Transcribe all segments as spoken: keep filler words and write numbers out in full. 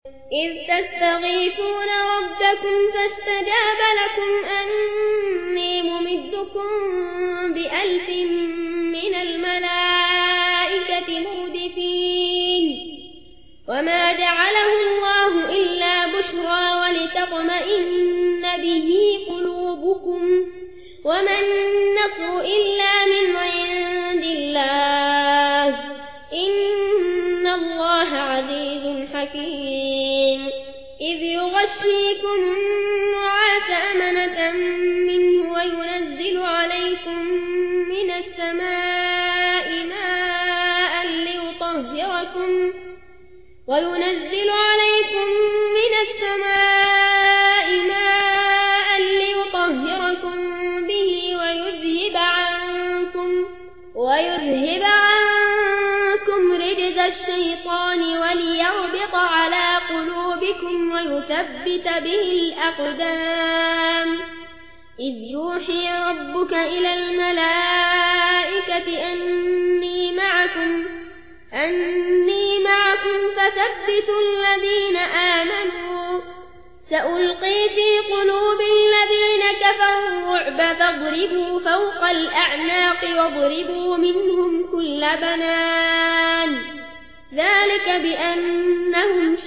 إذ تستغيثون ربكم فاستجاب لكم أني ممدكم بألف من الملائكة مردفين وما جعله الله إلا بشرى ولتطمئن به قلوبكم وما النصر إلا من عند الله إن الله عزيز حكيم إذ يغشيكم النعاس أمنة منه وينزل عليكم من السماء ماء ليطهركم وينزل عليكم من السماء ماء ليطهركم به ويذهب عنكم ويذهب عنكم رجز الشيطان وليربط على قلوبكم ويثبت به الأقدام إذ يوحي ربك إلى الملائكة أني معكم أني معكم فثبتوا الذين آمنوا سألقي في قلوب الذين كفروا الرعب فاضربوا فوق الأعناق واضربوا منهم كل بنان ذلك بأنهم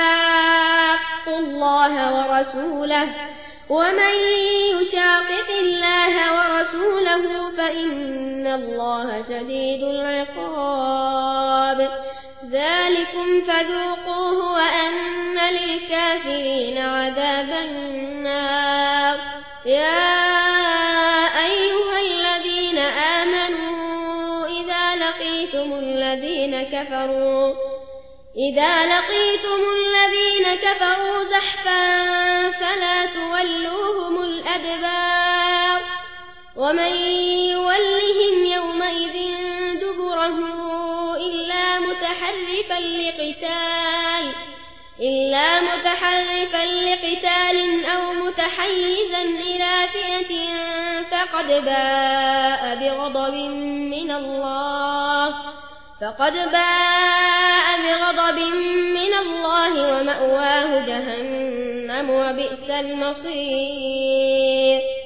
شاقوا الله ورسوله ومن يشاقق الله ورسوله فإن الله شديد العقاب ذلكم فذوقوه وأن للكافرين عذاب النار يا أيها الذين آمنوا إذا لقيتم الذين كفروا إذا لقيتم الذين كفروا زحفا فلا تولوهم الأدبار ومن يولهم يومئذ دبره إلا متحرفا لقتال إلا متحرفا لقتال أو متحيزا إلى فئة فقد باء بغضب من الله فقد باء بغضب من الله ومأواه جهنم وبئس المصير